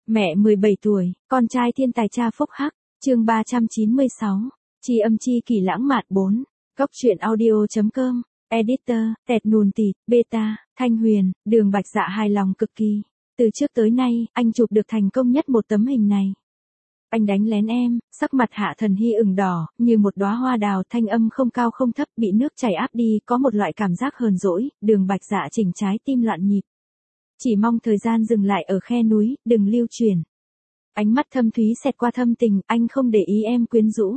Mẹ 17 tuổi, con trai thiên tài cha phúc hắc, chương 396, tri âm chi kỷ lãng mạn 4, góc truyện audio.com, editor, tẹt nùn tịt, beta, Thanh Huyền, Đường Bạch Dạ hài lòng cực kỳ. Từ trước tới nay, anh chụp được thành công nhất một tấm hình này. Anh đánh lén em, sắc mặt Hạ Thần Hy ửng đỏ, như một đóa hoa đào, thanh âm không cao không thấp, bị nước chảy áp đi, có một loại cảm giác hờn dỗi. Đường Bạch Dạ chỉnh trái tim loạn nhịp. Chỉ mong thời gian dừng lại ở khe núi, đừng lưu truyền. Ánh mắt thâm thúy xẹt qua thâm tình, anh không để ý em quyến rũ.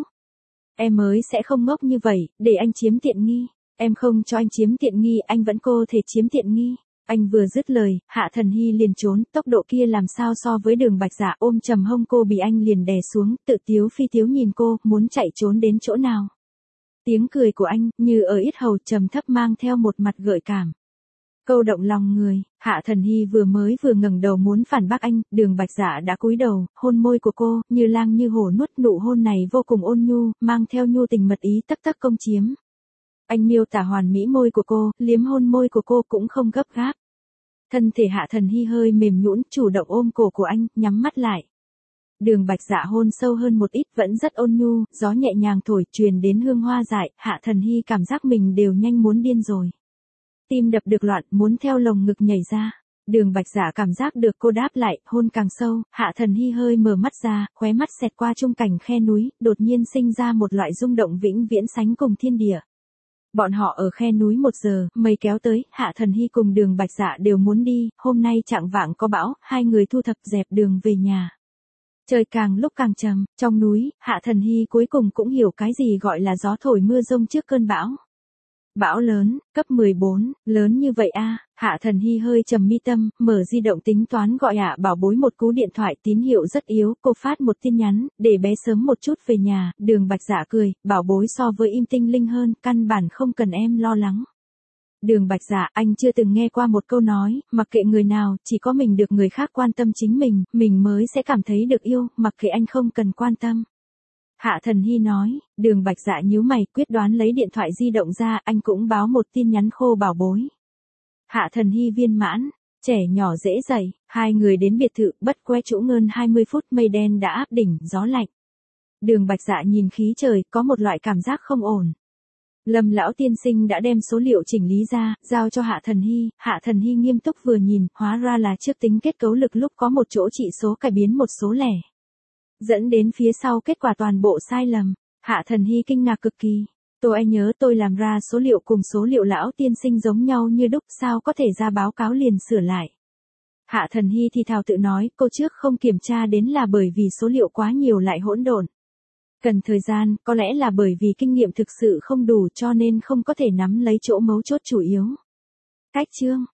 Em mới sẽ không ngốc như vậy, để anh chiếm tiện nghi. Em không cho anh chiếm tiện nghi, anh vẫn có thể chiếm tiện nghi. Anh vừa dứt lời, Hạ Thần Hy liền trốn, tốc độ kia làm sao so với Đường Bạch Dạ. Ôm trầm hông cô bị anh liền đè xuống, tự tiếu phi tiếu nhìn cô, muốn chạy trốn đến chỗ nào. Tiếng cười của anh, như ở yết hầu, trầm thấp mang theo một mặt gợi cảm. Câu động lòng người. Hạ Thần Hy vừa ngẩng đầu muốn phản bác anh, Đường Bạch Dạ đã cúi đầu, hôn môi của cô, như lang như hổ nuốt. Nụ hôn này vô cùng ôn nhu, mang theo nhu tình mật ý, tấc tấc công chiếm. Anh miêu tả hoàn mỹ môi của cô, liếm hôn môi của cô cũng không gấp gáp. Thân thể Hạ Thần Hy hơi mềm nhũn, chủ động ôm cổ của anh, nhắm mắt lại. Đường Bạch Dạ hôn sâu hơn một ít, vẫn rất ôn nhu, gió nhẹ nhàng thổi, truyền đến hương hoa dại. Hạ Thần Hy cảm giác mình đều nhanh muốn điên rồi. Tim đập được loạn, muốn theo lồng ngực nhảy ra. Đường Bạch Dạ cảm giác được cô đáp lại, hôn càng sâu. Hạ Thần Hy hơi mở mắt ra, khóe mắt xẹt qua trung cảnh khe núi, đột nhiên sinh ra một loại rung động vĩnh viễn sánh cùng thiên địa. Bọn họ ở khe núi 1 giờ, mây kéo tới, Hạ Thần Hy cùng Đường Bạch Dạ đều muốn đi, hôm nay chạng vạng có bão, hai người thu thập dẹp đường về nhà. Trời càng lúc càng trầm, trong núi, Hạ Thần Hy cuối cùng cũng hiểu cái gì gọi là gió thổi mưa rông trước cơn bão. Bão lớn, cấp 14, lớn như vậy a. Hạ Thần Hy hơi trầm mi tâm, mở di động tính toán gọi Hạ Bảo Bối một cú điện thoại, tín hiệu rất yếu, cô phát một tin nhắn, để bé sớm một chút về nhà. Đường Bạch Dạ cười, Bảo Bối so với im tinh linh hơn, căn bản không cần em lo lắng. Đường Bạch Dạ, anh chưa từng nghe qua một câu nói, mặc kệ người nào, chỉ có mình được người khác quan tâm chính mình mới sẽ cảm thấy được yêu, mặc kệ anh không cần quan tâm. Hạ Thần Hy nói. Đường Bạch Dạ nhíu mày, quyết đoán lấy điện thoại di động ra, anh cũng báo một tin nhắn khô Bảo Bối. Hạ Thần Hy viên mãn, trẻ nhỏ dễ dậy, hai người đến biệt thự, bất que chỗ ngơn 20 phút, mây đen đã áp đỉnh, gió lạnh. Đường Bạch Dạ nhìn khí trời, có một loại cảm giác không ổn. Lâm lão tiên sinh đã đem số liệu chỉnh lý ra, giao cho Hạ Thần Hy. Hạ Thần Hy nghiêm túc vừa nhìn, hóa ra là trước tính kết cấu lực lúc có một chỗ trị số cải biến một số lẻ. Dẫn đến phía sau kết quả toàn bộ sai lầm. Hạ Thần Hy kinh ngạc cực kỳ. Tôi nhớ tôi làm ra số liệu cùng số liệu lão tiên sinh giống nhau như đúc, sao có thể ra báo cáo liền sửa lại. Hạ Thần Hy thì thào tự nói, cô trước không kiểm tra đến là bởi vì số liệu quá nhiều lại hỗn độn. Cần thời gian, có lẽ là bởi vì kinh nghiệm thực sự không đủ cho nên không có thể nắm lấy chỗ mấu chốt chủ yếu. Cách chương,